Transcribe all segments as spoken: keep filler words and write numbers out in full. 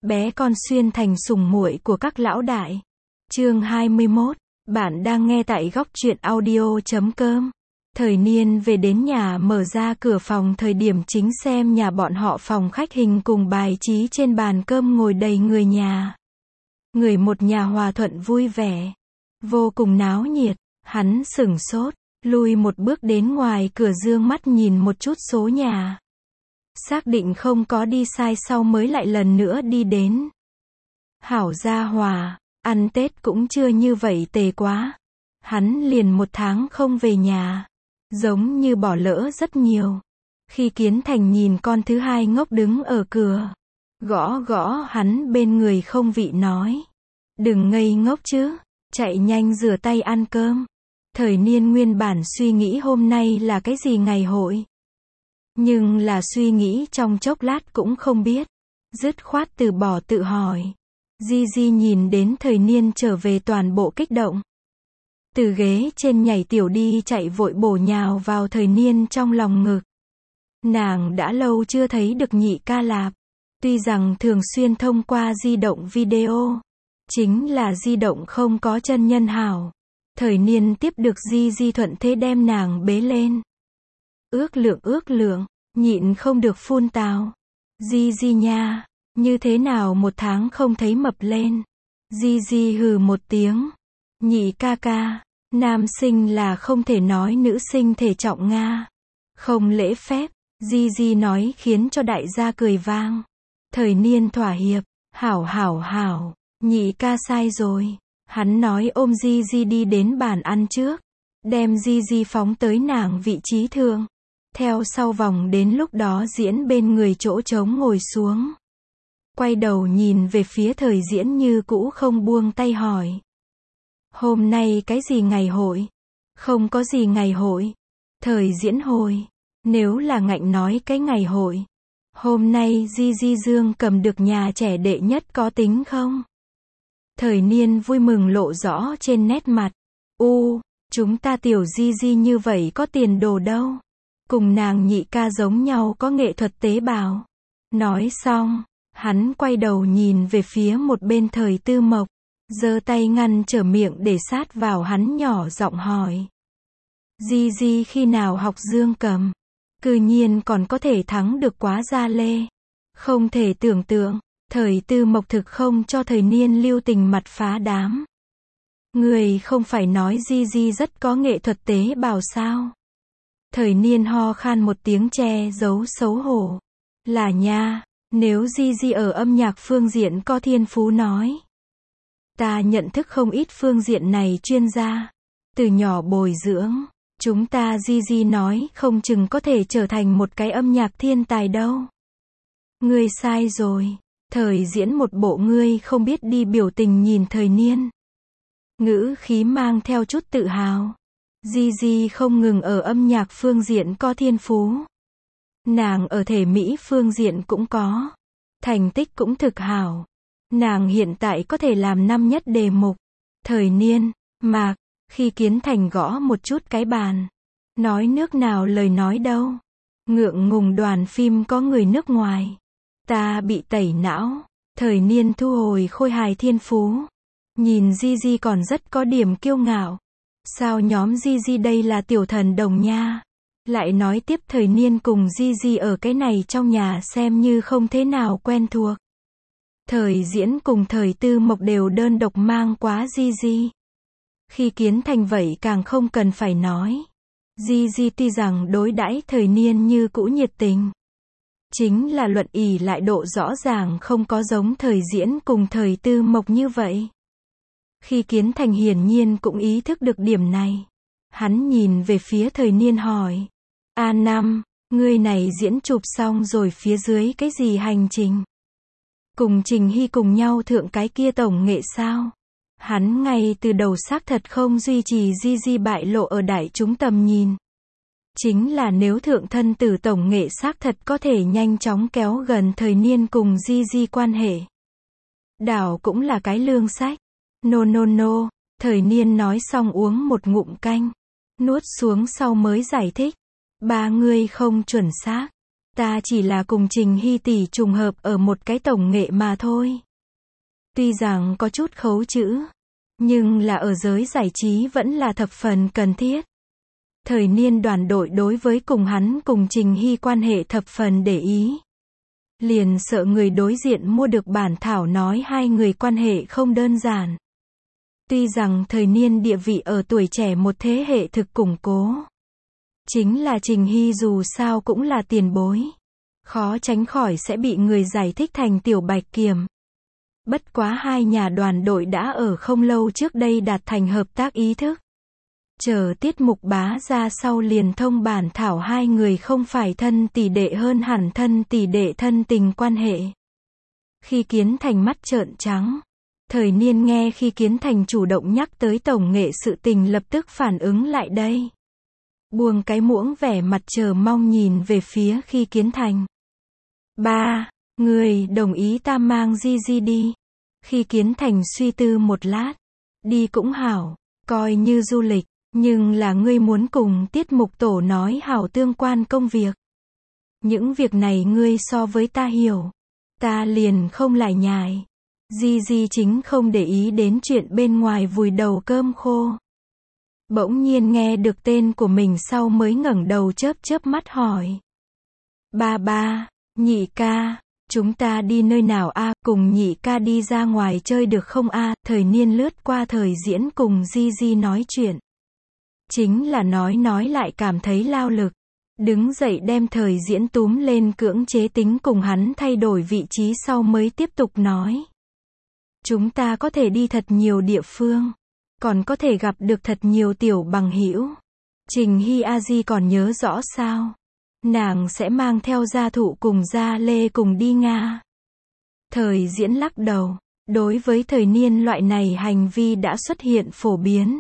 bé con xuyên thành sủng muội của các lão đại. Chương hai mươi mốt, bạn đang nghe tại góc truyện audio chấm com. Thời Niên về đến nhà mở ra cửa phòng thời điểm chính xem nhà bọn họ phòng khách hình cùng bài trí trên bàn cơm ngồi đầy người nhà. Người một nhà hòa thuận vui vẻ, vô cùng náo nhiệt, hắn sửng sốt, lùi một bước đến ngoài cửa dương mắt nhìn một chút số nhà. Xác định không có đi sai sau mới lại lần nữa đi đến. Hảo gia hòa, ăn Tết cũng chưa như vậy tệ quá. Hắn liền một tháng không về nhà, giống như bỏ lỡ rất nhiều. Khi Kiến Thành nhìn con thứ hai ngốc đứng ở cửa, gõ gõ hắn bên người không vị nói. Đừng ngây ngốc chứ, chạy nhanh rửa tay ăn cơm. Thời Niên nguyên bản suy nghĩ hôm nay là cái gì ngày hội. Nhưng là suy nghĩ trong chốc lát cũng không biết. Dứt khoát từ bỏ tự hỏi. Di Di nhìn đến Thời Niên trở về toàn bộ kích động. Từ ghế trên nhảy tiểu đi chạy vội bổ nhào vào Thời Niên trong lòng ngực. Nàng đã lâu chưa thấy được nhị ca lạp. Tuy rằng thường xuyên thông qua di động video. Chính là di động không có chân nhân hảo. Thời Niên tiếp được Di Di thuận thế đem nàng bế lên. Ước lượng ước lượng, nhịn không được phun tào. Di Di nha, như thế nào một tháng không thấy mập lên. Di Di hừ một tiếng. Nhị ca ca, nam sinh là không thể nói nữ sinh thể trọng Nga. Không lễ phép, Di Di nói khiến cho đại gia cười vang. Thời Niên thỏa hiệp, hảo hảo hảo, nhị ca sai rồi. Hắn nói ôm Di Di đi đến bàn ăn trước, đem Di Di phóng tới nàng vị trí thượng. Theo sau vòng đến lúc đó Diễn bên người chỗ trống ngồi xuống. Quay đầu nhìn về phía Thời Diễn như cũ không buông tay hỏi. Hôm nay cái gì ngày hội? Không có gì ngày hội. Thời Diễn hồi. Nếu là ngạnh nói cái ngày hội. Hôm nay Di Di Dương cầm được nhà trẻ đệ nhất có tính không? Thời Niên vui mừng lộ rõ trên nét mặt. U, chúng ta tiểu Di Di như vậy có tiền đồ đâu. Cùng nàng nhị ca giống nhau có nghệ thuật tế bào. Nói xong, hắn quay đầu nhìn về phía một bên Thời Tư Mộc. Giơ tay ngăn trở miệng để sát vào hắn nhỏ giọng hỏi. Di Di khi nào học dương cầm? Cư nhiên còn có thể thắng được quá gia lê. Không thể tưởng tượng. Thời Tư Mộc thực không cho Thời Niên lưu tình mặt phá đám. Người không phải nói Di Di rất có nghệ thuật tế bào sao? Thời Niên ho khan một tiếng che giấu xấu hổ. Là nha, nếu Di Di ở âm nhạc phương diện có thiên phú nói. Ta nhận thức không ít phương diện này chuyên gia. Từ nhỏ bồi dưỡng, chúng ta Di Di nói không chừng có thể trở thành một cái âm nhạc thiên tài đâu. Ngươi sai rồi. Thời Diễn một bộ ngươi không biết đi biểu tình nhìn Thời Niên. Ngữ khí mang theo chút tự hào. Di Di không ngừng ở âm nhạc phương diện có thiên phú. Nàng ở thể mỹ phương diện cũng có. Thành tích cũng thực hảo. Nàng hiện tại có thể làm năm nhất đề mục. Thời Niên, Mạc, khi Kiến Thành gõ một chút cái bàn. Nói nước nào lời nói đâu. Ngượng ngùng đoàn phim có người nước ngoài. Ta bị tẩy não. Thời Niên thu hồi khôi hài thiên phú. Nhìn Di Di còn rất có điểm kiêu ngạo. Sao nhóm Di Di đây là tiểu thần đồng nha. Lại nói tiếp Thời Niên cùng Di Di ở cái này trong nhà xem như không thế nào quen thuộc. Thời Diễn cùng Thời Tư Mộc đều đơn độc mang quá Di Di. Khi Kiến Thành vậy càng không cần phải nói. Di Di tuy rằng đối đãi Thời Niên như cũ nhiệt tình. Chính là luận ỷ lại độ rõ ràng không có giống Thời Diễn cùng Thời Tư Mộc như vậy. Khi Kiến Thành hiển nhiên cũng ý thức được điểm này. Hắn nhìn về phía Thời Niên hỏi. A năm, ngươi này diễn chụp xong rồi phía dưới cái gì hành trình? Cùng Trình Hy cùng nhau thượng cái kia tổng nghệ sao? Hắn ngay từ đầu xác thật không duy trì Di Di bại lộ ở đại chúng tầm nhìn. Chính là nếu thượng thân tử tổng nghệ xác thật có thể nhanh chóng kéo gần Thời Niên cùng Di Di quan hệ. Đảo cũng là cái lương sách. No no no, Thời Niên nói xong uống một ngụm canh. Nuốt xuống sau mới giải thích. Ba ngươi không chuẩn xác. Ta chỉ là cùng Trình Hy tỷ trùng hợp ở một cái tổng nghệ mà thôi. Tuy rằng có chút khấu chữ, nhưng là ở giới giải trí vẫn là thập phần cần thiết. Thời niên đoàn đội đối với cùng hắn cùng Trình Hy quan hệ thập phần để ý. Liền sợ người đối diện mua được bản thảo nói hai người quan hệ không đơn giản. Tuy rằng thời niên địa vị ở tuổi trẻ một thế hệ thực củng cố. Chính là Trình Hy dù sao cũng là tiền bối. Khó tránh khỏi sẽ bị người giải thích thành tiểu bạch kiểm. Bất quá hai nhà đoàn đội đã ở không lâu trước đây đạt thành hợp tác ý thức. Chờ tiết mục bá ra sau liền thông bản thảo hai người không phải thân tỷ đệ hơn hẳn thân tỷ đệ thân tình quan hệ. Khi Kiến Thành mắt trợn trắng. Thời niên nghe khi Kiến Thành chủ động nhắc tới tổng nghệ sự tình lập tức phản ứng lại đây. Buông cái muỗng vẻ mặt chờ mong nhìn về phía khi Kiến Thành. Ba, người đồng ý ta mang Di Di đi. Khi Kiến Thành suy tư một lát. Đi cũng hảo, coi như du lịch, nhưng là ngươi muốn cùng tiết mục tổ nói hảo tương quan công việc. Những việc này ngươi so với ta hiểu. Ta liền không lại nhài. Di Di chính không để ý đến chuyện bên ngoài vùi đầu cơm khô. Bỗng nhiên nghe được tên của mình sau mới ngẩng đầu chớp chớp mắt hỏi. Ba ba, nhị ca, chúng ta đi nơi nào a? Cùng nhị ca đi ra ngoài chơi được không a? Thời niên lướt qua thời diễn cùng Di Di nói chuyện. Chính là nói nói lại cảm thấy lao lực. Đứng dậy đem thời diễn túm lên cưỡng chế tính cùng hắn thay đổi vị trí sau mới tiếp tục nói. Chúng ta có thể đi thật nhiều địa phương. Còn có thể gặp được thật nhiều tiểu bằng hữu. Trình Hy a di còn nhớ rõ sao? Nàng sẽ mang theo gia thụ cùng gia lê cùng đi Nga. Thời diễn lắc đầu. Đối với thời niên loại này hành vi đã xuất hiện phổ biến.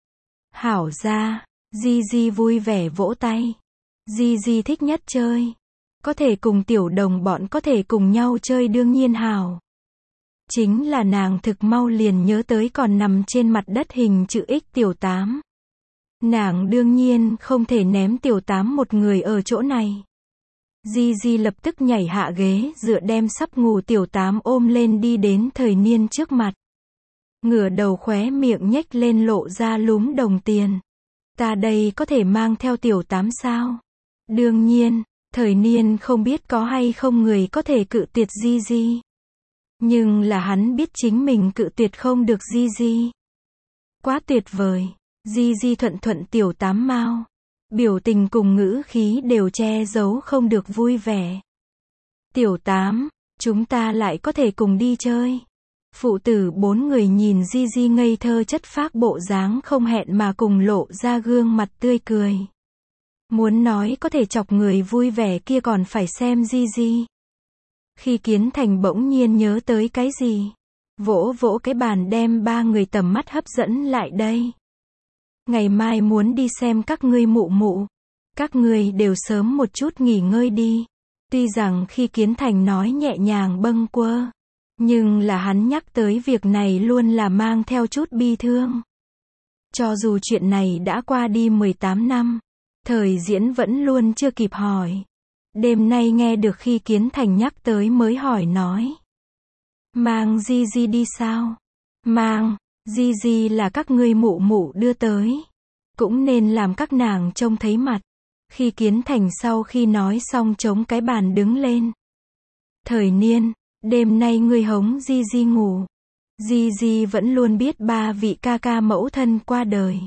Hảo ra, Di Di vui vẻ vỗ tay. Di Di thích nhất chơi. Có thể cùng tiểu đồng bọn có thể cùng nhau chơi đương nhiên hảo. Chính là nàng thực mau liền nhớ tới còn nằm trên mặt đất hình chữ X tiểu tám. Nàng đương nhiên không thể ném tiểu tám một người ở chỗ này. Di Di lập tức nhảy hạ ghế dựa đem sắp ngủ tiểu tám ôm lên đi đến thời niên trước mặt. Ngửa đầu khóe miệng nhếch lên lộ ra lúm đồng tiền. Ta đây có thể mang theo tiểu tám sao? Đương nhiên, thời niên không biết có hay không người có thể cự tuyệt Di Di. Nhưng là hắn biết chính mình cự tuyệt không được Di Di. Quá tuyệt vời. Di Di thuận thuận tiểu tám mao. Biểu tình cùng ngữ khí đều che giấu không được vui vẻ. Tiểu tám, chúng ta lại có thể cùng đi chơi. Phụ tử bốn người nhìn Di Di ngây thơ chất phác bộ dáng không hẹn mà cùng lộ ra gương mặt tươi cười. Muốn nói có thể chọc người vui vẻ kia còn phải xem Di Di. Khi Kiến Thành bỗng nhiên nhớ tới cái gì. Vỗ vỗ cái bàn đem ba người tầm mắt hấp dẫn lại đây. Ngày mai muốn đi xem các ngươi mụ mụ. Các ngươi đều sớm một chút nghỉ ngơi đi. Tuy rằng khi Kiến Thành nói nhẹ nhàng bâng quơ. Nhưng là hắn nhắc tới việc này luôn là mang theo chút bi thương. Cho dù chuyện này đã qua đi mười tám năm. Thời diễn vẫn luôn chưa kịp hỏi. Đêm nay nghe được khi Kiến Thành nhắc tới mới hỏi nói. Mang Di Di đi sao? Mang, Di Di là các ngươi mụ mụ đưa tới. Cũng nên làm các nàng trông thấy mặt. Khi Kiến Thành sau khi nói xong chống cái bàn đứng lên. Thời niên, đêm nay ngươi hống Di Di ngủ. Di Di vẫn luôn biết ba vị ca ca mẫu thân qua đời.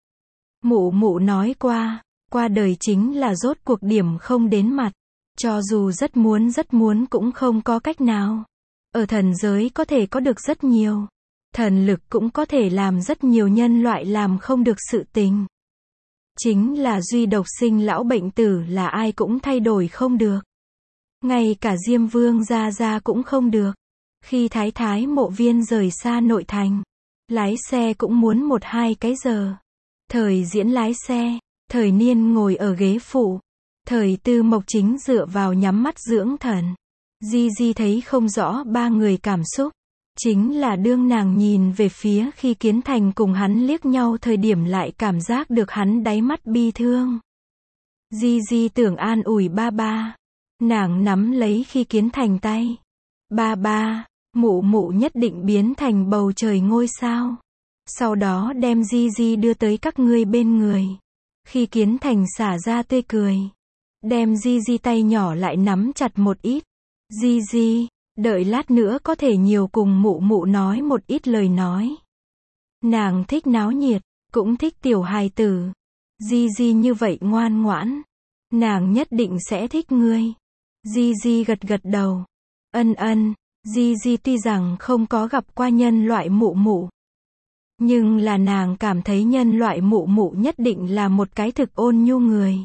Mụ mụ nói qua, qua đời chính là rốt cuộc điểm không đến mặt. Cho dù rất muốn rất muốn cũng không có cách nào. Ở thần giới có thể có được rất nhiều. Thần lực cũng có thể làm rất nhiều nhân loại làm không được sự tình. Chính là duy độc sinh lão bệnh tử là ai cũng thay đổi không được. Ngay cả Diêm Vương Gia Gia cũng không được. Khi Thái Thái Mộ Viên rời xa nội thành, lái xe cũng muốn một hai cái giờ. Thời diễn lái xe, thời niên ngồi ở ghế phụ. Thời Tư Mộc chính dựa vào nhắm mắt dưỡng thần. Di Di thấy không rõ ba người cảm xúc. Chính là đương nàng nhìn về phía khi Kiến Thành cùng hắn liếc nhau thời điểm lại cảm giác được hắn đáy mắt bi thương. Di Di tưởng an ủi ba ba. Nàng nắm lấy Khi Kiến Thành tay. Ba ba, mụ mụ nhất định biến thành bầu trời ngôi sao. Sau đó đem Gigi đưa tới các ngươi bên người. Khi Kiến Thành xả ra tươi cười. Đem Gigi tay nhỏ lại nắm chặt một ít. Gigi, đợi lát nữa có thể nhiều cùng mụ mụ nói một ít lời nói. Nàng thích náo nhiệt, cũng thích tiểu hài tử. Gigi như vậy ngoan ngoãn. Nàng nhất định sẽ thích ngươi. Gigi gật gật đầu. Ân ân, Gigi tuy rằng không có gặp qua nhân loại mụ mụ. Nhưng là nàng cảm thấy nhân loại mụ mụ nhất định là một cái thực ôn nhu người.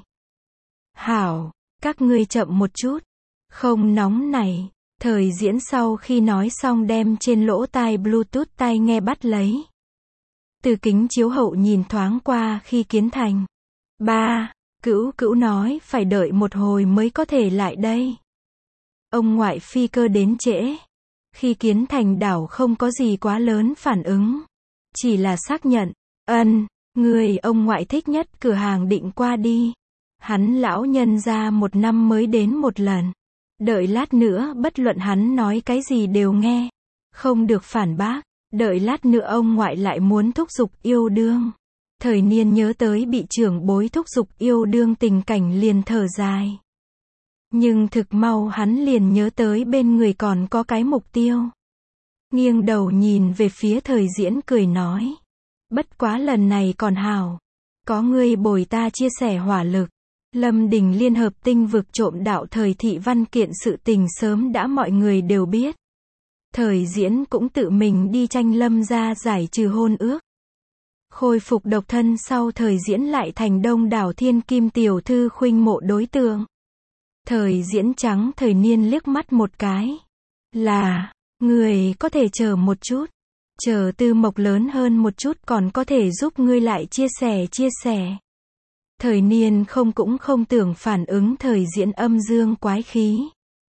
Hảo, các ngươi chậm một chút. Không nóng này. Thời diễn sau khi nói xong đem trên lỗ tai Bluetooth tai nghe bắt lấy. Từ kính chiếu hậu nhìn thoáng qua Khi Kiến Thành. Ba, cữu cữu nói phải đợi một hồi mới có thể lại đây. Ông ngoại phi cơ đến trễ. Khi Kiến Thành đảo không có gì quá lớn phản ứng. Chỉ là xác nhận. Ân, người ông ngoại thích nhất cửa hàng định qua đi. Hắn lão nhân ra một năm mới đến một lần. Đợi lát nữa bất luận hắn nói cái gì đều nghe. Không được phản bác. Đợi lát nữa ông ngoại lại muốn thúc giục yêu đương. Thời niên nhớ tới bị trưởng bối thúc giục yêu đương tình cảnh liền thở dài. Nhưng thực mau hắn liền nhớ tới bên người còn có cái mục tiêu. Nghiêng đầu nhìn về phía Thời diễn cười nói. Bất quá lần này còn hảo. Có ngươi bồi ta chia sẻ hỏa lực. Lâm Đình liên hợp tinh vực trộm đạo thời thị văn kiện sự tình sớm đã mọi người đều biết. Thời diễn cũng tự mình đi tranh Lâm ra giải trừ hôn ước. Khôi phục độc thân sau Thời diễn lại thành đông đảo thiên kim tiểu thư khuynh mộ đối tượng. Thời diễn trắng Thời niên liếc mắt một cái. Là, người có thể chờ một chút. Chờ Tư Mộc lớn hơn một chút còn có thể giúp ngươi lại chia sẻ chia sẻ. Thời niên không cũng không tưởng phản ứng Thời diễn âm dương quái khí.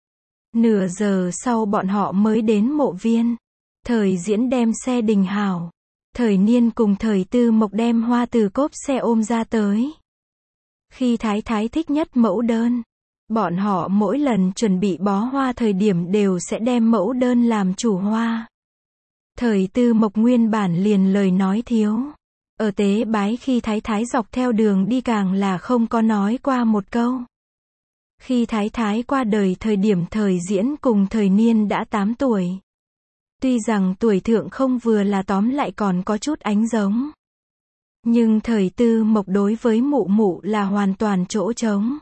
Nửa giờ sau bọn họ mới đến mộ viên. Thời diễn đem xe đình hảo. Thời niên cùng Thời Tư Mộc đem hoa từ cốp xe ôm ra tới. Khi Thái Thái thích nhất mẫu đơn. Bọn họ mỗi lần chuẩn bị bó hoa thời điểm đều sẽ đem mẫu đơn làm chủ hoa. Thời Tư Mộc nguyên bản liền lời nói thiếu. Ở tế bái khi Thái Thái dọc theo đường đi càng là không có nói qua một câu. Khi Thái Thái qua đời thời điểm Thời diễn cùng Thời niên đã tám tuổi. Tuy rằng tuổi thượng không vừa là tóm lại còn có chút ánh giống. Nhưng Thời Tư Mộc đối với mụ mụ là hoàn toàn chỗ trống.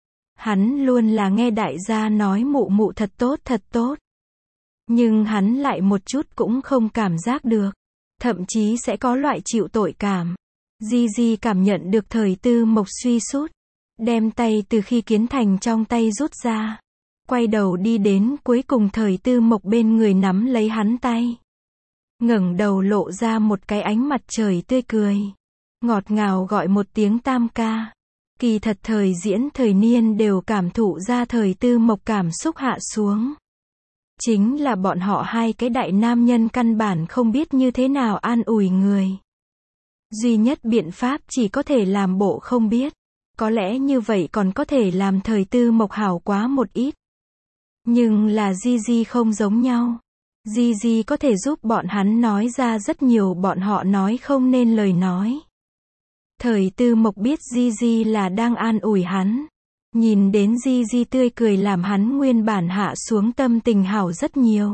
Hắn luôn là nghe đại gia nói mụ mụ thật tốt thật tốt. Nhưng hắn lại một chút cũng không cảm giác được. Thậm chí sẽ có loại chịu tội cảm. Gigi cảm nhận được Thời Tư Mộc suy sút. Đem tay từ Khi Kiến Thành trong tay rút ra. Quay đầu đi đến cuối cùng Thời Tư Mộc bên người nắm lấy hắn tay. Ngẩng đầu lộ ra một cái ánh mặt trời tươi cười. Ngọt ngào gọi một tiếng tam ca. Kỳ thật Thời diễn Thời niên đều cảm thụ ra Thời Tư Mộc cảm xúc hạ xuống. Chính là bọn họ hai cái đại nam nhân căn bản không biết như thế nào an ủi người. Duy nhất biện pháp chỉ có thể làm bộ không biết. Có lẽ như vậy còn có thể làm Thời Tư Mộc hảo quá một ít. Nhưng là Gigi không giống nhau. Gigi có thể giúp bọn hắn nói ra rất nhiều bọn họ nói không nên lời nói. Thời Tư Mộc biết Gigi là đang an ủi hắn. Nhìn đến Gigi tươi cười làm hắn nguyên bản hạ xuống tâm tình hảo rất nhiều.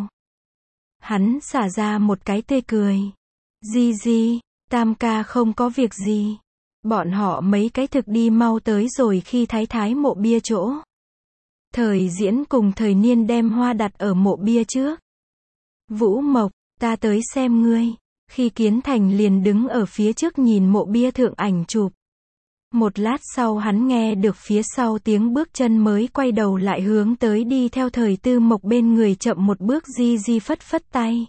Hắn xả ra một cái tươi cười. Gigi, tam ca không có việc gì. Bọn họ mấy cái thực đi mau tới rồi khi Thái Thái mộ bia chỗ. Thời diễn cùng Thời niên đem hoa đặt ở mộ bia trước. Vũ Mộc, ta tới xem ngươi. Khi Kiến Thành liền đứng ở phía trước nhìn mộ bia thượng ảnh chụp. Một lát sau hắn nghe được phía sau tiếng bước chân mới quay đầu lại hướng tới đi theo Thời Tư Mộc bên người chậm một bước. Gigi phất phất tay.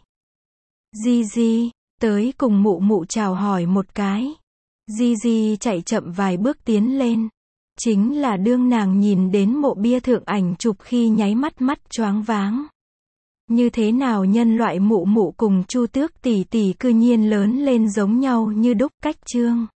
Gigi, tới cùng mụ mụ chào hỏi một cái. Gigi chạy chậm vài bước tiến lên. Chính là đương nàng nhìn đến mộ bia thượng ảnh chụp khi nháy mắt mắt choáng váng. Như thế nào nhân loại mụ mụ cùng Chu Tước tỷ tỷ cư nhiên lớn lên giống nhau như đúc cách trương.